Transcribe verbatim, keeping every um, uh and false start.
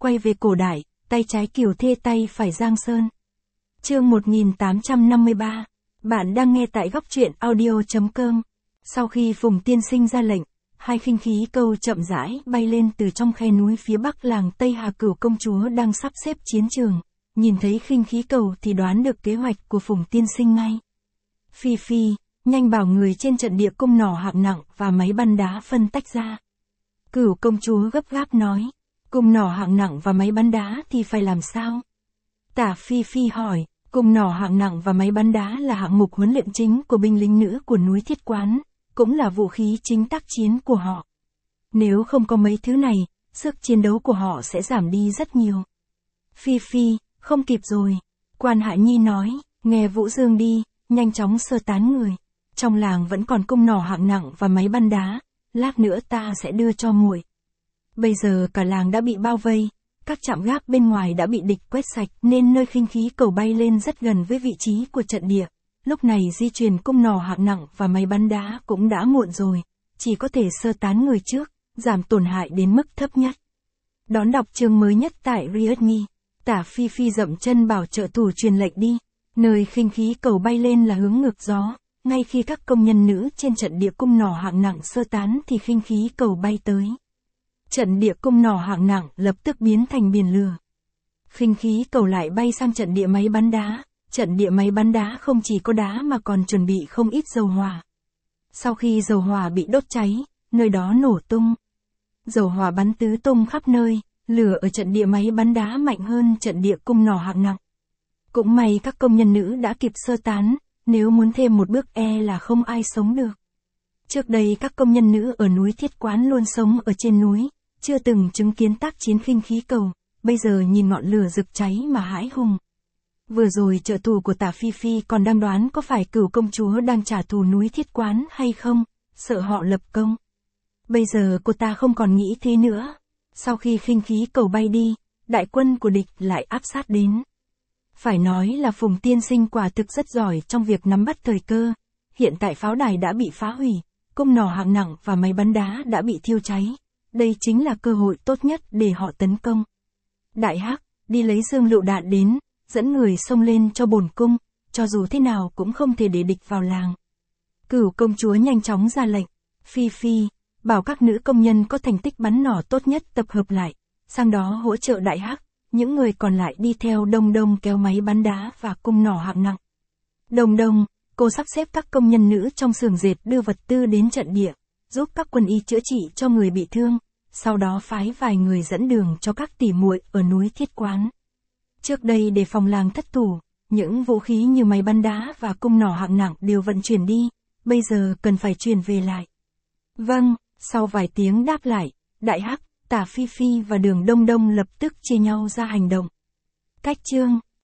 quay về cổ đại, tay trái Kiều Thê tay phải Giang Sơn. Chương một nghìn tám trăm năm mươi ba. Bạn đang nghe tại góc truyện audio chấm com. Sau khi Phùng Tiên Sinh ra lệnh, hai khinh khí cầu chậm rãi bay lên từ trong khe núi phía bắc làng Tây Hà. Cửu công chúa đang sắp xếp chiến trường, nhìn thấy khinh khí cầu thì đoán được kế hoạch của Phùng Tiên Sinh ngay. Phi Phi, nhanh bảo người trên trận địa cung nỏ hạng nặng và máy bắn đá phân tách ra. Cửu công chúa gấp gáp nói, cung nỏ hạng nặng và máy bắn đá thì phải làm sao? Tả Phi Phi hỏi, cung nỏ hạng nặng và máy bắn đá là hạng mục huấn luyện chính của binh lính nữ của núi Thiết Quán, cũng là vũ khí chính tác chiến của họ. Nếu không có mấy thứ này, sức chiến đấu của họ sẽ giảm đi rất nhiều. Phi Phi, không kịp rồi. Quan Hạ Nhi nói, nghe Vũ Dương đi, nhanh chóng sơ tán người. Trong làng vẫn còn cung nỏ hạng nặng và máy bắn đá, lát nữa ta sẽ đưa cho muội. Bây giờ cả làng đã bị bao vây, các trạm gác bên ngoài đã bị địch quét sạch nên nơi khinh khí cầu bay lên rất gần với vị trí của trận địa. Lúc này di chuyển cung nỏ hạng nặng và máy bắn đá cũng đã muộn rồi, chỉ có thể sơ tán người trước, giảm tổn hại đến mức thấp nhất. Đón đọc chương mới nhất tại Readme. Tả Phi Phi dậm chân bảo trợ thủ truyền lệnh đi. Nơi khinh khí cầu bay lên là hướng ngược gió, ngay khi các công nhân nữ trên trận địa cung nỏ hạng nặng sơ tán thì khinh khí cầu bay tới. Trận địa cung nỏ hạng nặng lập tức biến thành biển lửa. Khinh khí cầu lại bay sang trận địa máy bắn đá. Trận địa máy bắn đá không chỉ có đá mà còn chuẩn bị không ít dầu hỏa. Sau khi dầu hỏa bị đốt cháy, nơi đó nổ tung. Dầu hỏa bắn tứ tung khắp nơi, lửa ở trận địa máy bắn đá mạnh hơn trận địa cung nỏ hạng nặng. Cũng may các công nhân nữ đã kịp sơ tán, nếu muốn thêm một bước e là không ai sống được. Trước đây các công nhân nữ ở núi Thiết Quán luôn sống ở trên núi, chưa từng chứng kiến tác chiến khinh khí cầu, bây giờ nhìn ngọn lửa rực cháy mà hãi hùng. Vừa rồi trợ thủ của Tả Phi Phi còn đang đoán có phải Cửu công chúa đang trả thù núi Thiết Quán hay không, sợ họ lập công. Bây giờ cô ta không còn nghĩ thế nữa. Sau khi khinh khí cầu bay đi, đại quân của địch lại áp sát đến. Phải nói là Phùng Tiên Sinh quả thực rất giỏi trong việc nắm bắt thời cơ. Hiện tại pháo đài đã bị phá hủy, cung nỏ hạng nặng và máy bắn đá đã bị thiêu cháy. Đây chính là cơ hội tốt nhất để họ tấn công. Đại Hắc, đi lấy dương lựu đạn đến, dẫn người xông lên cho bổn cung, cho dù thế nào cũng không thể để địch vào làng. Cửu công chúa nhanh chóng ra lệnh. Phi Phi, bảo các nữ công nhân có thành tích bắn nỏ tốt nhất tập hợp lại, sang đó hỗ trợ Đại Hắc, những người còn lại đi theo Đông Đông kéo máy bắn đá và cung nỏ hạng nặng. Đông Đông, cô sắp xếp các công nhân nữ trong xưởng dệt đưa vật tư đến trận địa, giúp các quân y chữa trị cho người bị thương, sau đó phái vài người dẫn đường cho các tỷ muội ở núi Thiết Quán. Trước đây để phòng làng thất thủ, những vũ khí như máy bắn đá và cung nỏ hạng nặng đều vận chuyển đi, bây giờ cần phải chuyển về lại. Vâng, sau vài tiếng đáp lại, Đại Hắc, Tả Phi Phi và Đường Đông Đông lập tức chia nhau ra hành động. Cách chương